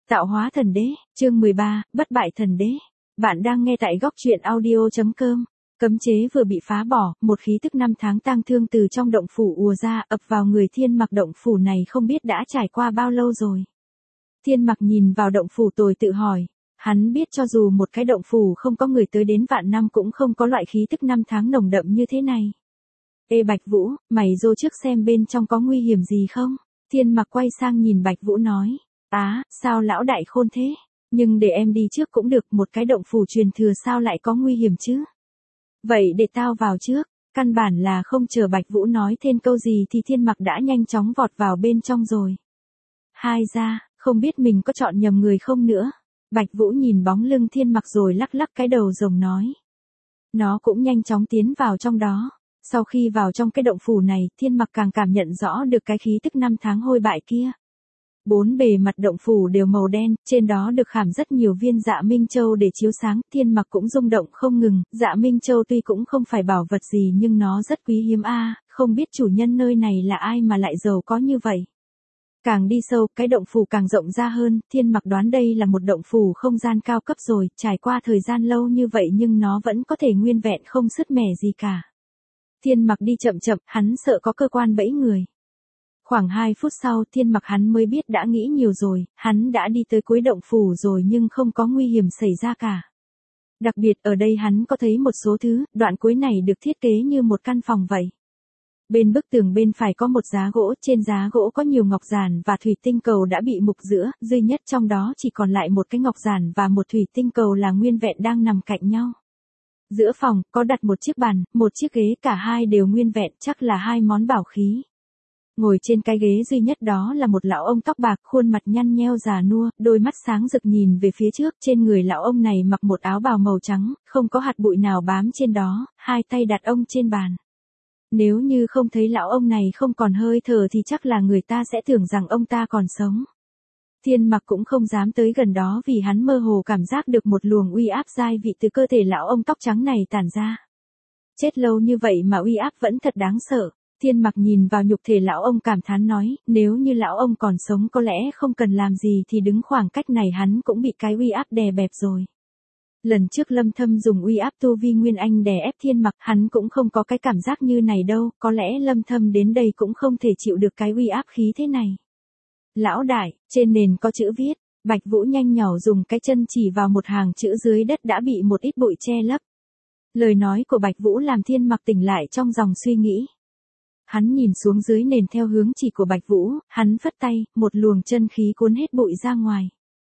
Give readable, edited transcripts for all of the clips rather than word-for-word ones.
Tạo hóa thần đế, chương 13, bất bại thần đế. Bạn đang nghe tại góc truyện audio.com. Cấm chế vừa bị phá bỏ, một khí tức năm tháng tang thương từ trong động phủ ùa ra, ập vào người Thiên Mặc. Động phủ này không biết đã trải qua bao lâu rồi. Thiên Mặc nhìn vào động phủ tồi tự hỏi. Hắn biết cho dù một cái động phủ không có người tới đến vạn năm cũng không có loại khí tức năm tháng nồng đậm như thế này. Ê Bạch Vũ, mày vô trước xem bên trong có nguy hiểm gì không? Thiên Mặc quay sang nhìn Bạch Vũ nói. Sao lão đại khôn thế? Nhưng để em đi trước cũng được, một cái động phủ truyền thừa sao lại có nguy hiểm chứ? Vậy để tao vào trước. Căn bản là không chờ Bạch Vũ nói thêm câu gì thì Thiên Mặc đã nhanh chóng vọt vào bên trong rồi. Hai ra, không biết mình có chọn nhầm người không nữa. Bạch Vũ nhìn bóng lưng Thiên Mặc rồi lắc lắc cái đầu rồng nói. Nó cũng nhanh chóng tiến vào trong đó. Sau khi vào trong cái động phủ này, Thiên Mặc càng cảm nhận rõ được cái khí tức năm tháng hôi bại kia. Bốn bề mặt động phủ đều màu đen, trên đó được khảm rất nhiều viên Dạ Minh Châu để chiếu sáng. Thiên Mặc cũng rung động không ngừng. Dạ Minh Châu tuy cũng không phải bảo vật gì nhưng nó rất quý hiếm không biết chủ nhân nơi này là ai mà lại giàu có như vậy. Càng đi sâu, cái động phủ càng rộng ra hơn. Thiên Mặc đoán đây là một động phủ không gian cao cấp rồi, trải qua thời gian lâu như vậy nhưng nó vẫn có thể nguyên vẹn không sứt mẻ gì cả. Thiên Mặc đi chậm chậm, hắn sợ có cơ quan bẫy người. Khoảng 2 phút sau, Thiên Mặc hắn mới biết đã nghĩ nhiều rồi, hắn đã đi tới cuối động phủ rồi nhưng không có nguy hiểm xảy ra cả. Đặc biệt ở đây hắn có thấy một số thứ, đoạn cuối này được thiết kế như một căn phòng vậy. Bên bức tường bên phải có một giá gỗ, trên giá gỗ có nhiều ngọc giản và thủy tinh cầu đã bị mục giữa, duy nhất trong đó chỉ còn lại một cái ngọc giản và một thủy tinh cầu là nguyên vẹn đang nằm cạnh nhau. Giữa phòng, có đặt một chiếc bàn, một chiếc ghế, cả hai đều nguyên vẹn, chắc là hai món bảo khí. Ngồi trên cái ghế duy nhất đó là một lão ông tóc bạc, khuôn mặt nhăn nheo già nua, đôi mắt sáng rực nhìn về phía trước. Trên người lão ông này mặc một áo bào màu trắng, không có hạt bụi nào bám trên đó, hai tay đặt ông trên bàn. Nếu như không thấy lão ông này không còn hơi thở thì chắc là người ta sẽ tưởng rằng ông ta còn sống. Thiên Mặc cũng không dám tới gần đó vì hắn mơ hồ cảm giác được một luồng uy áp dai vị từ cơ thể lão ông tóc trắng này tản ra. Chết lâu như vậy mà uy áp vẫn thật đáng sợ. Thiên Mặc nhìn vào nhục thể lão ông cảm thán nói, nếu như lão ông còn sống có lẽ không cần làm gì thì đứng khoảng cách này hắn cũng bị cái uy áp đè bẹp rồi. Lần trước Lâm Thâm dùng uy áp tu vi Nguyên Anh đè ép Thiên Mặc, hắn cũng không có cái cảm giác như này đâu, có lẽ Lâm Thâm đến đây cũng không thể chịu được cái uy áp khí thế này. Lão đại, trên nền có chữ viết. Bạch Vũ nhanh nhỏ dùng cái chân chỉ vào một hàng chữ dưới đất đã bị một ít bụi che lấp. Lời nói của Bạch Vũ làm Thiên Mặc tỉnh lại trong dòng suy nghĩ. Hắn nhìn xuống dưới nền theo hướng chỉ của Bạch Vũ, hắn phất tay, một luồng chân khí cuốn hết bụi ra ngoài.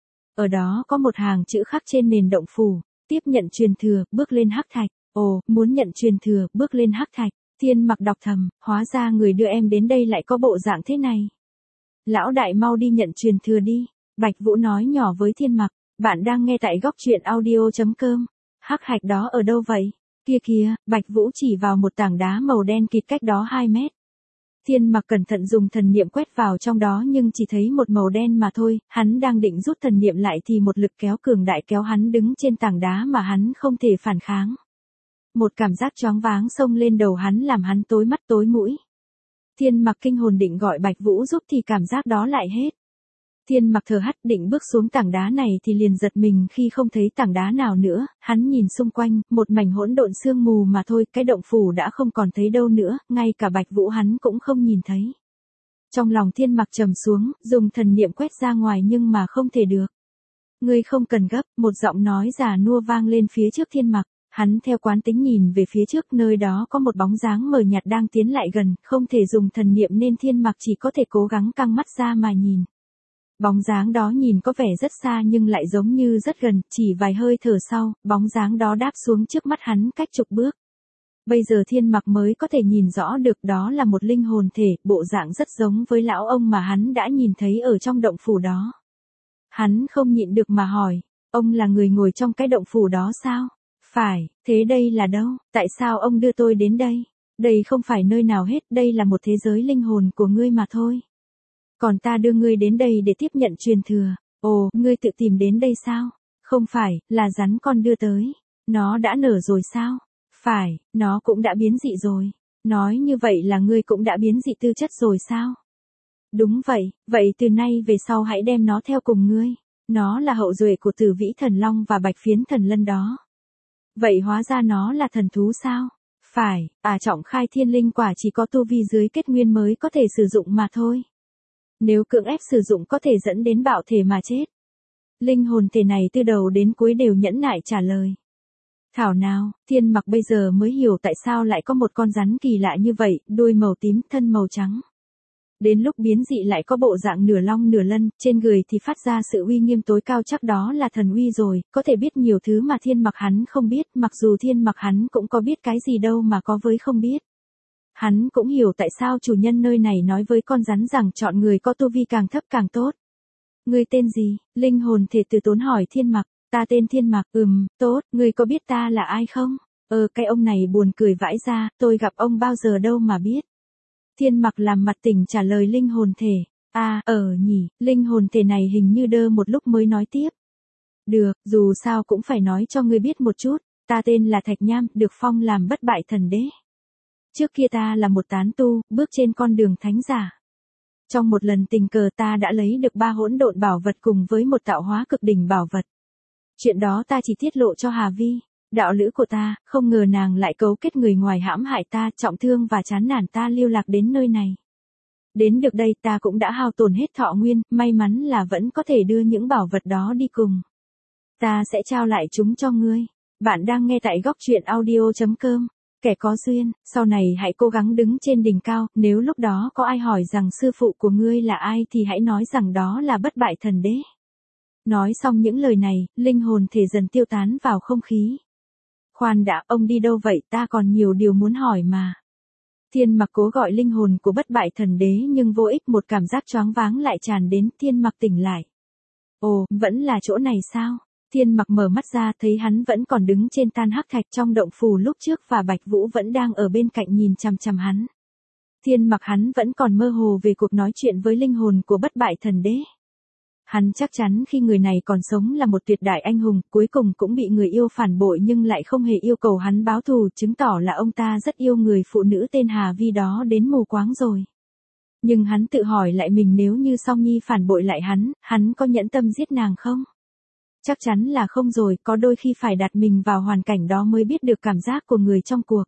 Ở đó có một hàng chữ khắc trên nền động phủ, tiếp nhận truyền thừa, bước lên hắc thạch. Ồ, muốn nhận truyền thừa, bước lên hắc thạch. Thiên Mặc đọc thầm, hóa ra người đưa em đến đây lại có bộ dạng thế này. Lão đại mau đi nhận truyền thừa đi. Bạch Vũ nói nhỏ với Thiên Mặc, bạn đang nghe tại góc truyện audio.com. Hắc thạch đó ở đâu vậy? Kia kìa, Bạch Vũ chỉ vào một tảng đá màu đen kịt cách đó 2 mét. Thiên Mặc cẩn thận dùng thần niệm quét vào trong đó nhưng chỉ thấy một màu đen mà thôi, hắn đang định rút thần niệm lại thì một lực kéo cường đại kéo hắn đứng trên tảng đá mà hắn không thể phản kháng. Một cảm giác choáng váng xông lên đầu hắn làm hắn tối mắt tối mũi. Thiên Mặc kinh hồn định gọi Bạch Vũ giúp thì cảm giác đó lại hết. Thiên Mặc thở hắt định bước xuống tảng đá này thì liền giật mình khi không thấy tảng đá nào nữa, hắn nhìn xung quanh, một mảnh hỗn độn sương mù mà thôi, cái động phủ đã không còn thấy đâu nữa, ngay cả Bạch Vũ hắn cũng không nhìn thấy. Trong lòng Thiên Mặc trầm xuống, dùng thần niệm quét ra ngoài nhưng mà không thể được. Ngươi không cần gấp, một giọng nói già nua vang lên phía trước Thiên Mặc. Hắn theo quán tính nhìn về phía trước, nơi đó có một bóng dáng mờ nhạt đang tiến lại gần, không thể dùng thần niệm nên Thiên Mặc chỉ có thể cố gắng căng mắt ra mà nhìn. Bóng dáng đó nhìn có vẻ rất xa nhưng lại giống như rất gần, chỉ vài hơi thở sau, bóng dáng đó đáp xuống trước mắt hắn cách chục bước. Bây giờ Thiên Mặc mới có thể nhìn rõ được đó là một linh hồn thể, bộ dạng rất giống với lão ông mà hắn đã nhìn thấy ở trong động phủ đó. Hắn không nhịn được mà hỏi, ông là người ngồi trong cái động phủ đó sao? Phải, thế đây là đâu? Tại sao ông đưa tôi đến đây? Đây không phải nơi nào hết, đây là một thế giới linh hồn của ngươi mà thôi. Còn ta đưa ngươi đến đây để tiếp nhận truyền thừa. Ồ, ngươi tự tìm đến đây sao? Không phải, là rắn con đưa tới. Nó đã nở rồi sao? Phải, nó cũng đã biến dị rồi. Nói như vậy là ngươi cũng đã biến dị tư chất rồi sao? Đúng vậy, vậy từ nay về sau hãy đem nó theo cùng ngươi. Nó là hậu duệ của Tử Vĩ Thần Long và Bạch Phiến Thần Lân đó. Vậy hóa ra nó là thần thú sao? Phải, trọng khai thiên linh quả chỉ có tu vi dưới kết nguyên mới có thể sử dụng mà thôi. Nếu cưỡng ép sử dụng có thể dẫn đến bạo thể mà chết. Linh hồn thể này từ đầu đến cuối đều nhẫn nại trả lời. Thảo nào, Thiên Mặc bây giờ mới hiểu tại sao lại có một con rắn kỳ lạ như vậy, đuôi màu tím, thân màu trắng. Đến lúc biến dị lại có bộ dạng nửa long nửa lân, trên người thì phát ra sự uy nghiêm tối cao, chắc đó là thần uy rồi, có thể biết nhiều thứ mà Thiên Mặc hắn không biết, mặc dù Thiên Mặc hắn cũng có biết cái gì đâu mà có với không biết. Hắn cũng hiểu tại sao chủ nhân nơi này nói với con rắn rằng chọn người có tu vi càng thấp càng tốt. Ngươi tên gì? Linh hồn thể từ tốn hỏi Thiên Mặc. Ta tên Thiên Mặc. Tốt, ngươi có biết ta là ai không? Cái ông này buồn cười vãi ra, tôi gặp ông bao giờ đâu mà biết. Thiên Mặc làm mặt tỉnh trả lời linh hồn thể. Nhỉ, linh hồn thể này hình như đơ một lúc mới nói tiếp. Được, dù sao cũng phải nói cho ngươi biết một chút, ta tên là Thạch Nham, được phong làm bất bại thần đế. Trước kia ta là một tán tu, bước trên con đường thánh giả. Trong một lần tình cờ ta đã lấy được 3 hỗn độn bảo vật cùng với một tạo hóa cực đỉnh bảo vật. Chuyện đó ta chỉ tiết lộ cho Hà Vi, đạo lữ của ta, không ngờ nàng lại cấu kết người ngoài hãm hại ta, trọng thương và chán nản ta lưu lạc đến nơi này. Đến được đây ta cũng đã hao tổn hết thọ nguyên, may mắn là vẫn có thể đưa những bảo vật đó đi cùng. Ta sẽ trao lại chúng cho ngươi. Bạn đang nghe tại góc truyện audio.com. Kẻ có duyên, sau này hãy cố gắng đứng trên đỉnh cao, nếu lúc đó có ai hỏi rằng sư phụ của ngươi là ai thì hãy nói rằng đó là bất bại thần đế. Nói xong những lời này, linh hồn thể dần tiêu tán vào không khí. Khoan đã, ông đi đâu vậy, ta còn nhiều điều muốn hỏi mà. Thiên Mặc cố gọi linh hồn của bất bại thần đế nhưng vô ích, một cảm giác choáng váng lại tràn đến, Thiên Mặc tỉnh lại. Ồ, vẫn là chỗ này sao? Thiên Mặc mở mắt ra thấy hắn vẫn còn đứng trên tan hắc thạch trong động phủ lúc trước và Bạch Vũ vẫn đang ở bên cạnh nhìn chằm chằm hắn. Thiên Mặc hắn vẫn còn mơ hồ về cuộc nói chuyện với linh hồn của bất bại thần đế. Hắn chắc chắn khi người này còn sống là một tuyệt đại anh hùng, cuối cùng cũng bị người yêu phản bội nhưng lại không hề yêu cầu hắn báo thù, chứng tỏ là ông ta rất yêu người phụ nữ tên Hà Vi đó đến mù quáng rồi. Nhưng hắn tự hỏi lại mình, nếu như Song Nhi phản bội lại hắn có nhẫn tâm giết nàng không? Chắc chắn là không rồi, có đôi khi phải đặt mình vào hoàn cảnh đó mới biết được cảm giác của người trong cuộc.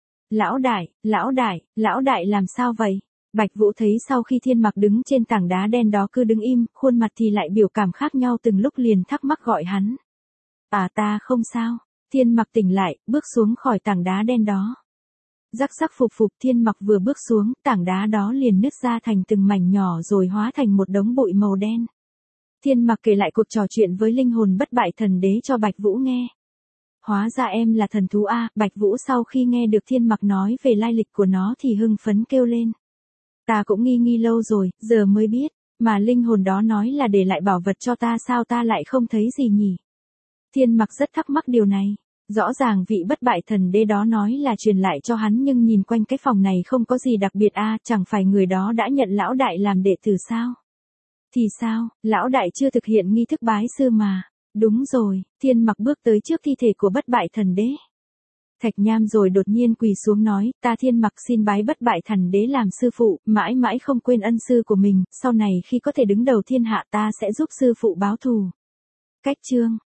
Lão đại làm sao vậy? Bạch Vũ thấy sau khi Thiên Mặc đứng trên tảng đá đen đó cứ đứng im, khuôn mặt thì lại biểu cảm khác nhau từng lúc, liền thắc mắc gọi hắn. Ta không sao. Thiên Mặc tỉnh lại, bước xuống khỏi tảng đá đen đó. Rắc phụp Thiên Mặc vừa bước xuống, tảng đá đó liền nứt ra thành từng mảnh nhỏ rồi hóa thành một đống bụi màu đen. Thiên Mặc kể lại cuộc trò chuyện với linh hồn bất bại thần đế cho Bạch Vũ nghe. Hóa ra em là thần thú a. Bạch Vũ sau khi nghe được Thiên Mặc nói về lai lịch của nó thì hưng phấn kêu lên. Ta cũng nghi lâu rồi, giờ mới biết, mà linh hồn đó nói là để lại bảo vật cho ta, sao ta lại không thấy gì nhỉ? Thiên Mặc rất thắc mắc điều này. Rõ ràng vị bất bại thần đế đó nói là truyền lại cho hắn, nhưng nhìn quanh cái phòng này không có gì đặc biệt chẳng phải người đó đã nhận lão đại làm đệ tử sao? Thì sao, lão đại chưa thực hiện nghi thức bái sư mà. Đúng rồi, Thiên Mặc bước tới trước thi thể của bất bại thần đế. Thạch Nham rồi đột nhiên quỳ xuống nói, ta Thiên Mặc xin bái bất bại thần đế làm sư phụ, mãi mãi không quên ân sư của mình, sau này khi có thể đứng đầu thiên hạ ta sẽ giúp sư phụ báo thù. Cách chương